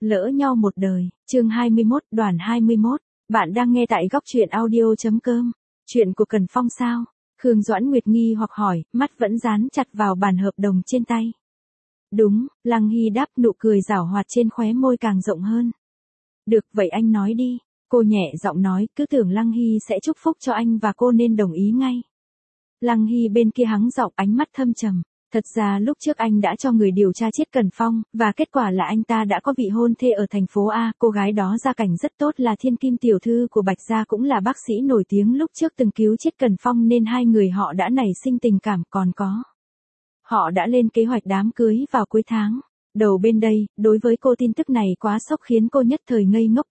Lỡ nhau một đời, chương 21, đoàn 21. Bạn đang nghe tại góc truyện audio.com. Chuyện của Cần Phong sao? Khương Doãn Nguyệt nghi hoặc hỏi, mắt vẫn dán chặt vào bản hợp đồng trên tay. Đúng, Lăng Hy đáp, nụ cười giảo hoạt trên khóe môi càng rộng hơn. Được, vậy anh nói đi. Cô nhẹ giọng nói, cứ tưởng Lăng Hy sẽ chúc phúc cho anh và cô nên đồng ý ngay. Lăng Hy bên kia hắng giọng, ánh mắt thâm trầm. Thật ra lúc trước anh đã cho người điều tra chết Cần Phong, và kết quả là anh ta đã có vị hôn thê ở thành phố A, cô gái đó gia cảnh rất tốt, là thiên kim tiểu thư của Bạch Gia, cũng là bác sĩ nổi tiếng lúc trước từng cứu chết Cần Phong, nên hai người họ đã nảy sinh tình cảm, còn có. Họ đã lên kế hoạch đám cưới vào cuối tháng. Đầu bên đây, đối với cô tin tức này quá sốc khiến cô nhất thời ngây ngốc.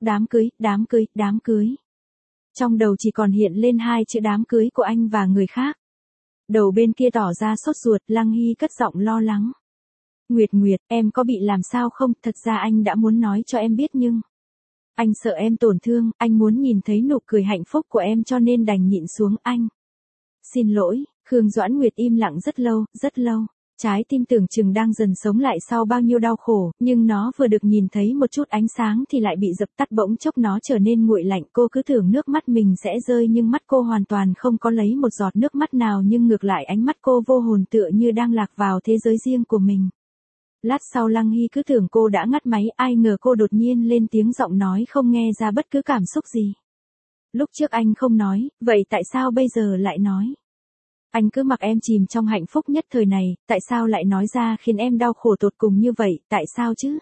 Đám cưới. Trong đầu chỉ còn hiện lên hai chữ đám cưới của anh và người khác. Đầu bên kia tỏ ra sốt ruột, Lăng Hy cất giọng lo lắng. Nguyệt, em có bị làm sao không? Thật ra anh đã muốn nói cho em biết nhưng anh sợ em tổn thương, anh muốn nhìn thấy nụ cười hạnh phúc của em cho nên đành nhịn xuống anh. Xin lỗi, Khương Doãn Nguyệt im lặng rất lâu. Trái tim tưởng chừng đang dần sống lại sau bao nhiêu đau khổ, nhưng nó vừa được nhìn thấy một chút ánh sáng thì lại bị dập tắt, bỗng chốc nó trở nên nguội lạnh. Cô cứ tưởng nước mắt mình sẽ rơi nhưng mắt cô hoàn toàn không có lấy một giọt nước mắt nào, nhưng ngược lại ánh mắt cô vô hồn, tựa như đang lạc vào thế giới riêng của mình. Lát sau Lăng Hy cứ tưởng cô đã ngắt máy, ai ngờ cô đột nhiên lên tiếng, giọng nói không nghe ra bất cứ cảm xúc gì. Lúc trước anh không nói, vậy tại sao bây giờ lại nói? Anh cứ mặc em chìm trong hạnh phúc nhất thời này, tại sao lại nói ra khiến em đau khổ tột cùng như vậy, tại sao chứ?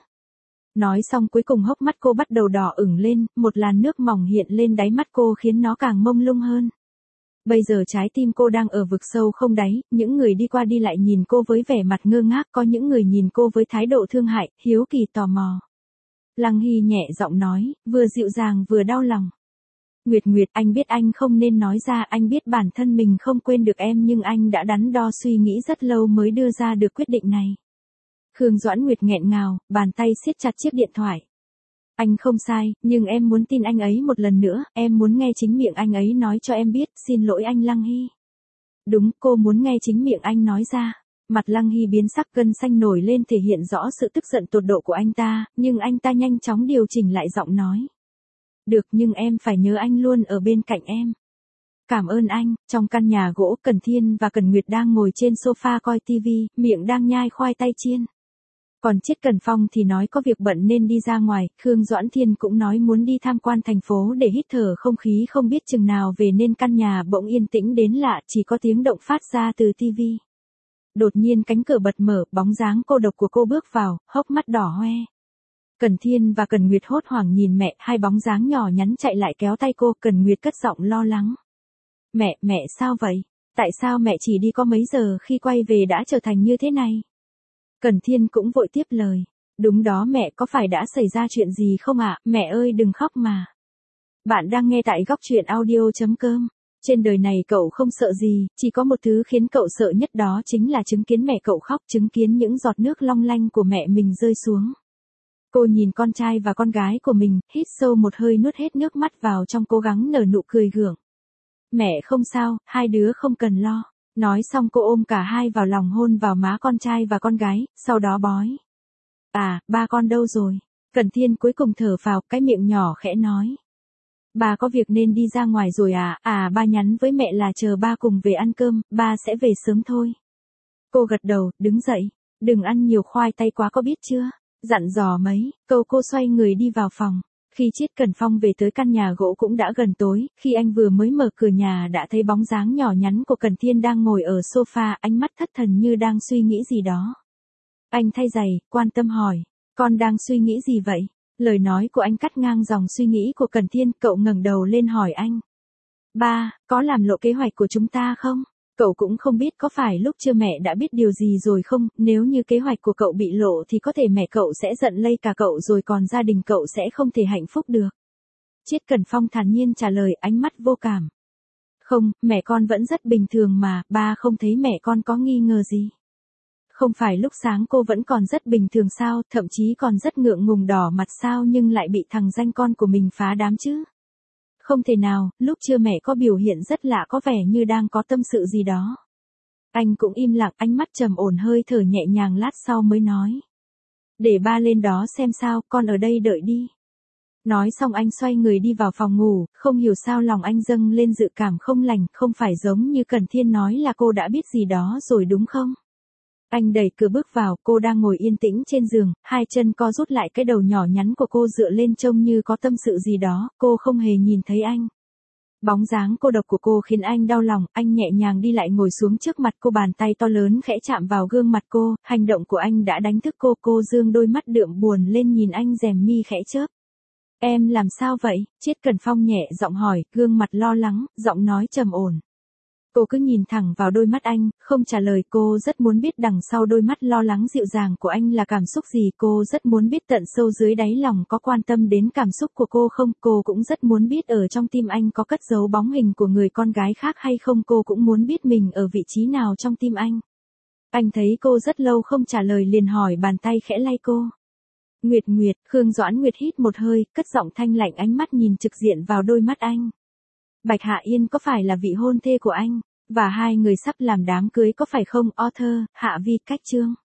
Nói xong cuối cùng hốc mắt cô bắt đầu đỏ ửng lên, một làn nước mỏng hiện lên đáy mắt cô khiến nó càng mông lung hơn. Bây giờ trái tim cô đang ở vực sâu không đáy, những người đi qua đi lại nhìn cô với vẻ mặt ngơ ngác, có những người nhìn cô với thái độ thương hại, hiếu kỳ, tò mò. Lăng Hy nhẹ giọng nói, vừa dịu dàng vừa đau lòng. Nguyệt, anh biết anh không nên nói ra, anh biết bản thân mình không quên được em, nhưng anh đã đắn đo suy nghĩ rất lâu mới đưa ra được quyết định này. Khương Doãn Nguyệt nghẹn ngào, bàn tay siết chặt chiếc điện thoại. Anh không sai, nhưng em muốn tin anh ấy một lần nữa, em muốn nghe chính miệng anh ấy nói cho em biết, xin lỗi anh Lăng Hy. Đúng, cô muốn nghe chính miệng anh nói ra. Mặt Lăng Hy biến sắc, gân xanh nổi lên thể hiện rõ sự tức giận tột độ của anh ta, nhưng anh ta nhanh chóng điều chỉnh lại giọng nói. Được, nhưng em phải nhớ anh luôn ở bên cạnh em. Cảm ơn anh. Trong căn nhà gỗ, Cần Thiên và Cần Nguyệt đang ngồi trên sofa coi tivi, miệng đang nhai khoai tây chiên. Còn chết Cần Phong thì nói có việc bận nên đi ra ngoài, Khương Doãn Thiên cũng nói muốn đi tham quan thành phố để hít thở không khí, không biết chừng nào về nên căn nhà bỗng yên tĩnh đến lạ, chỉ có tiếng động phát ra từ tivi. Đột nhiên cánh cửa bật mở, bóng dáng cô độc của cô bước vào, hốc mắt đỏ hoe. Cần Thiên và Cần Nguyệt hốt hoảng nhìn mẹ, hai bóng dáng nhỏ nhắn chạy lại kéo tay cô. Cần Nguyệt cất giọng lo lắng. Mẹ sao vậy? Tại sao mẹ chỉ đi có mấy giờ khi quay về đã trở thành như thế này? Cần Thiên cũng vội tiếp lời. Đúng đó mẹ, có phải đã xảy ra chuyện gì không ạ? Mẹ ơi đừng khóc mà. Bạn đang nghe tại góc truyện audio.com. Trên đời này cậu không sợ gì, chỉ có một thứ khiến cậu sợ nhất, đó chính là chứng kiến mẹ cậu khóc, chứng kiến những giọt nước long lanh của mẹ mình rơi xuống. Cô nhìn con trai và con gái của mình, hít sâu một hơi, nuốt hết nước mắt vào trong, cố gắng nở nụ cười gượng. Mẹ không sao, hai đứa không cần lo. Nói xong cô ôm cả hai vào lòng, hôn vào má con trai và con gái, sau đó bói. À, ba con đâu rồi? Cần Thiên cuối cùng thở phào, cái miệng nhỏ khẽ nói. Ba có việc nên đi ra ngoài rồi à, ba nhắn với mẹ là chờ ba cùng về ăn cơm, ba sẽ về sớm thôi. Cô gật đầu, đứng dậy. Đừng ăn nhiều khoai tây quá, có biết chưa? Dặn dò mấy câu, cô xoay người đi vào phòng. Khi Chiết Cần Phong về tới căn nhà gỗ cũng đã gần tối, khi anh vừa mới mở cửa nhà đã thấy bóng dáng nhỏ nhắn của Cần Thiên đang ngồi ở sofa, ánh mắt thất thần như đang suy nghĩ gì đó. Anh thay giày, quan tâm hỏi, con đang suy nghĩ gì vậy? Lời nói của anh cắt ngang dòng suy nghĩ của Cần Thiên, cậu ngẩng đầu lên hỏi anh. Ba, có làm lộ kế hoạch của chúng ta không? Cậu cũng không biết có phải lúc chưa mẹ đã biết điều gì rồi không, nếu như kế hoạch của cậu bị lộ thì có thể mẹ cậu sẽ giận lây cả cậu rồi, còn gia đình cậu sẽ không thể hạnh phúc được. Chiết Cần Phong thản nhiên trả lời, ánh mắt vô cảm. Không, mẹ con vẫn rất bình thường mà, ba không thấy mẹ con có nghi ngờ gì. Không phải lúc sáng cô vẫn còn rất bình thường sao, thậm chí còn rất ngượng ngùng đỏ mặt sao, nhưng lại bị thằng danh con của mình phá đám chứ? Không thể nào, lúc trưa mẹ có biểu hiện rất lạ, có vẻ như đang có tâm sự gì đó. Anh cũng im lặng, ánh mắt trầm ổn, hơi thở nhẹ nhàng, lát sau mới nói. Để ba lên đó xem sao, con ở đây đợi đi. Nói xong anh xoay người đi vào phòng ngủ, không hiểu sao lòng anh dâng lên dự cảm không lành, không phải giống như Cần Thiên nói là cô đã biết gì đó rồi đúng không? Anh đẩy cửa bước vào, cô đang ngồi yên tĩnh trên giường, hai chân co rút lại, cái đầu nhỏ nhắn của cô dựa lên trông như có tâm sự gì đó, cô không hề nhìn thấy anh. Bóng dáng cô độc của cô khiến anh đau lòng, anh nhẹ nhàng đi lại ngồi xuống trước mặt cô, bàn tay to lớn khẽ chạm vào gương mặt cô, hành động của anh đã đánh thức cô dương đôi mắt đượm buồn lên nhìn anh, rèm mi khẽ chớp. Em làm sao vậy? Triết Cần Phong nhẹ giọng hỏi, gương mặt lo lắng, giọng nói trầm ổn. Cô cứ nhìn thẳng vào đôi mắt anh, không trả lời. Cô rất muốn biết đằng sau đôi mắt lo lắng dịu dàng của anh là cảm xúc gì. Cô rất muốn biết tận sâu dưới đáy lòng có quan tâm đến cảm xúc của cô không. Cô cũng rất muốn biết ở trong tim anh có cất giấu bóng hình của người con gái khác hay không. Cô cũng muốn biết mình ở vị trí nào trong tim anh. Anh thấy cô rất lâu không trả lời liền hỏi, bàn tay khẽ lay cô. Nguyệt Nguyệt, Khương Doãn Nguyệt hít một hơi, cất giọng thanh lạnh, ánh mắt nhìn trực diện vào đôi mắt anh. Bạch Hạ Yên có phải là vị hôn thê của anh? Và hai người sắp làm đám cưới có phải không? Author, Hạ Vi Cách Chương.